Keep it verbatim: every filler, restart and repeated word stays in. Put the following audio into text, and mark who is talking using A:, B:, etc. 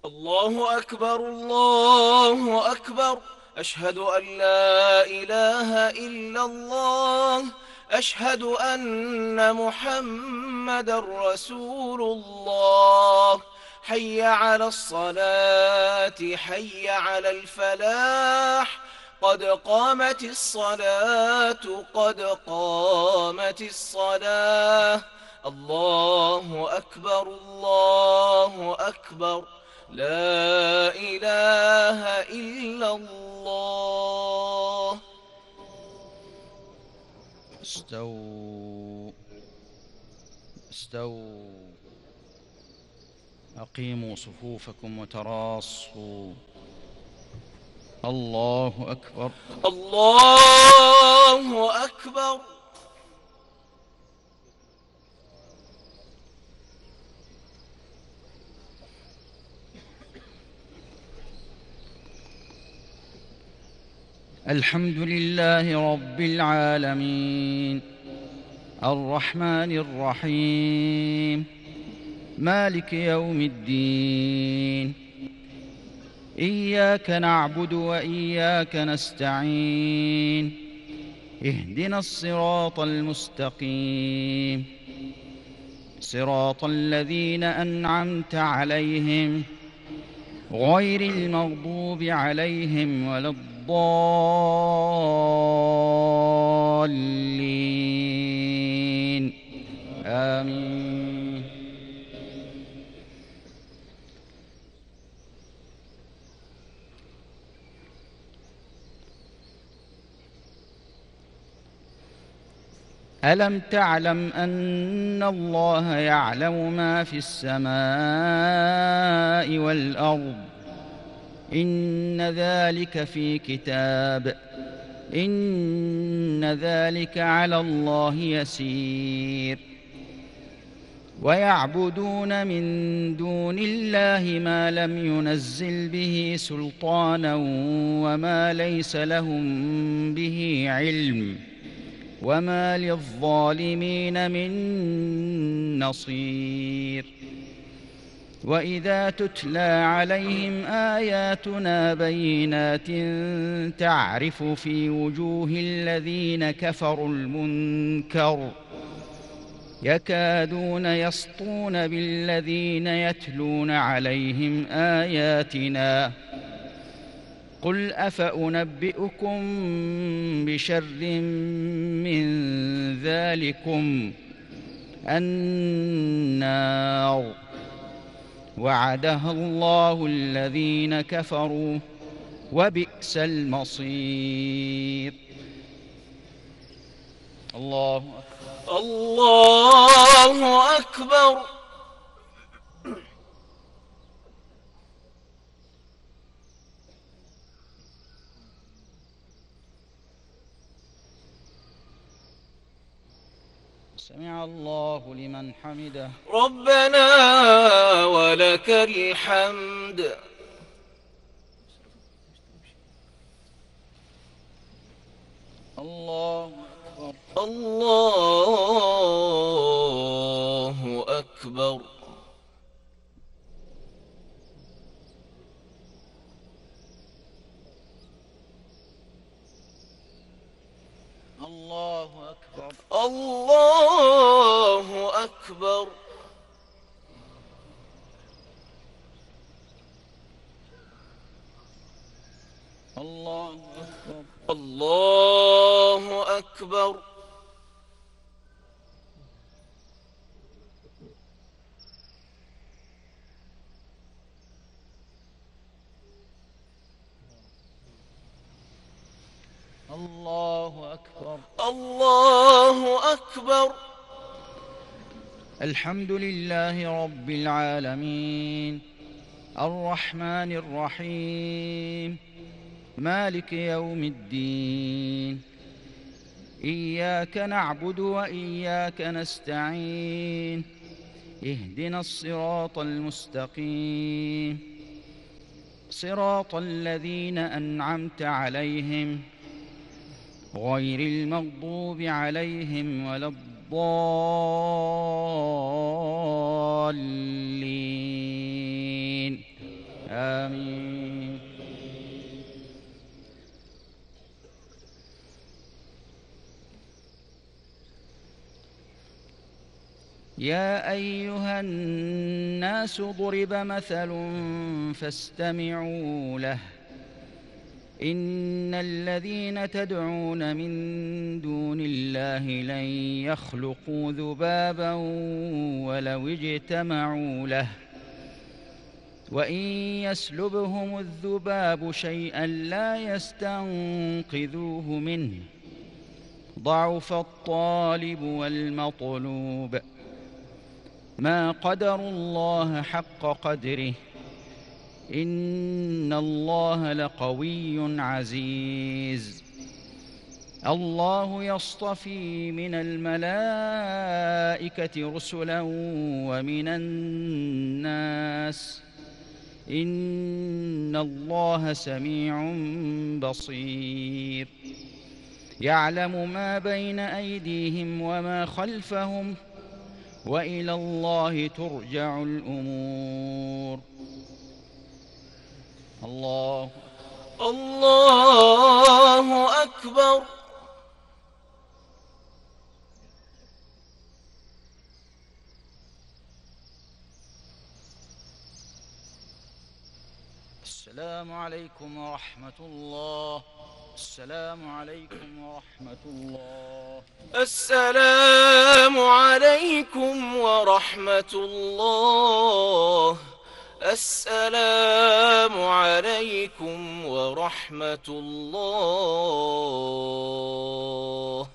A: الله أكبر الله أكبر. أشهد أن لا إله إلا الله. أشهد أن محمدا رسول الله. حي على الصلاة حي على الفلاح. قد قامت الصلاة قد قامت الصلاة. الله أكبر الله أكبر. لا إله إلا الله.
B: استووا استووا أقيموا صفوفكم وتراصوا. الله أكبر
A: الله أكبر.
B: الحمد لله رب العالمين، الرحمن الرحيم، مالك يوم الدين. إياك نعبد وإياك نستعين. اهدنا الصراط المستقيم، صراط الذين أنعمت عليهم غير المغضوب عليهم ولا الضالين. آمين. ألم تعلم أن الله يعلم ما في السماء والأرض؟ إن ذلك في كتاب، إن ذلك على الله يسير. ويعبدون من دون الله ما لم ينزل به سلطانا وما ليس لهم به علم، وما للظالمين من نصير. وإذا تتلى عليهم آياتنا بينات تعرف في وجوه الذين كفروا المنكر، يكادون يسطون بالذين يتلون عليهم آياتنا. قل أفأنبئكم بشر من ذلكم النار وعدها الله الذين كفروا وبئس المصير. الله أكبر
A: الله أكبر.
B: سمع الله لمن حمده.
A: ربنا ولك الحمد.
B: الله أكبر
A: الله أكبر.
B: الله أكبر
A: الله أكبر.
B: الله أكبر
A: الله أكبر.
B: الله أكبر
A: الله أكبر.
B: الحمد لله رب العالمين، الرحمن الرحيم، مالك يوم الدين. إياك نعبد وإياك نستعين. اهدنا الصراط المستقيم، صراط الذين أنعمت عليهم غير المغضوب عليهم ولا الضالين. آمين. يا أيها الناس ضرب مثل فاستمعوا له إن الذين تدعون من دون الله لن يخلقوا ذبابا ولو اجتمعوا له وإن يسلبهم الذباب شيئا لا يستنقذوه منه ضعف الطالب والمطلوب ما قدروا الله حق قدره إن الله لقوي عزيز الله يصطفي من الملائكة رسلا ومن الناس إن الله سميع بصير يعلم ما بين أيديهم وما خلفهم وإلى الله ترجع الأمور. الله
A: الله أكبر.
B: السلام عليكم ورحمة الله. السلام عليكم ورحمة الله.
A: السلام عليكم ورحمة الله. السلام عليكم ورحمة الله.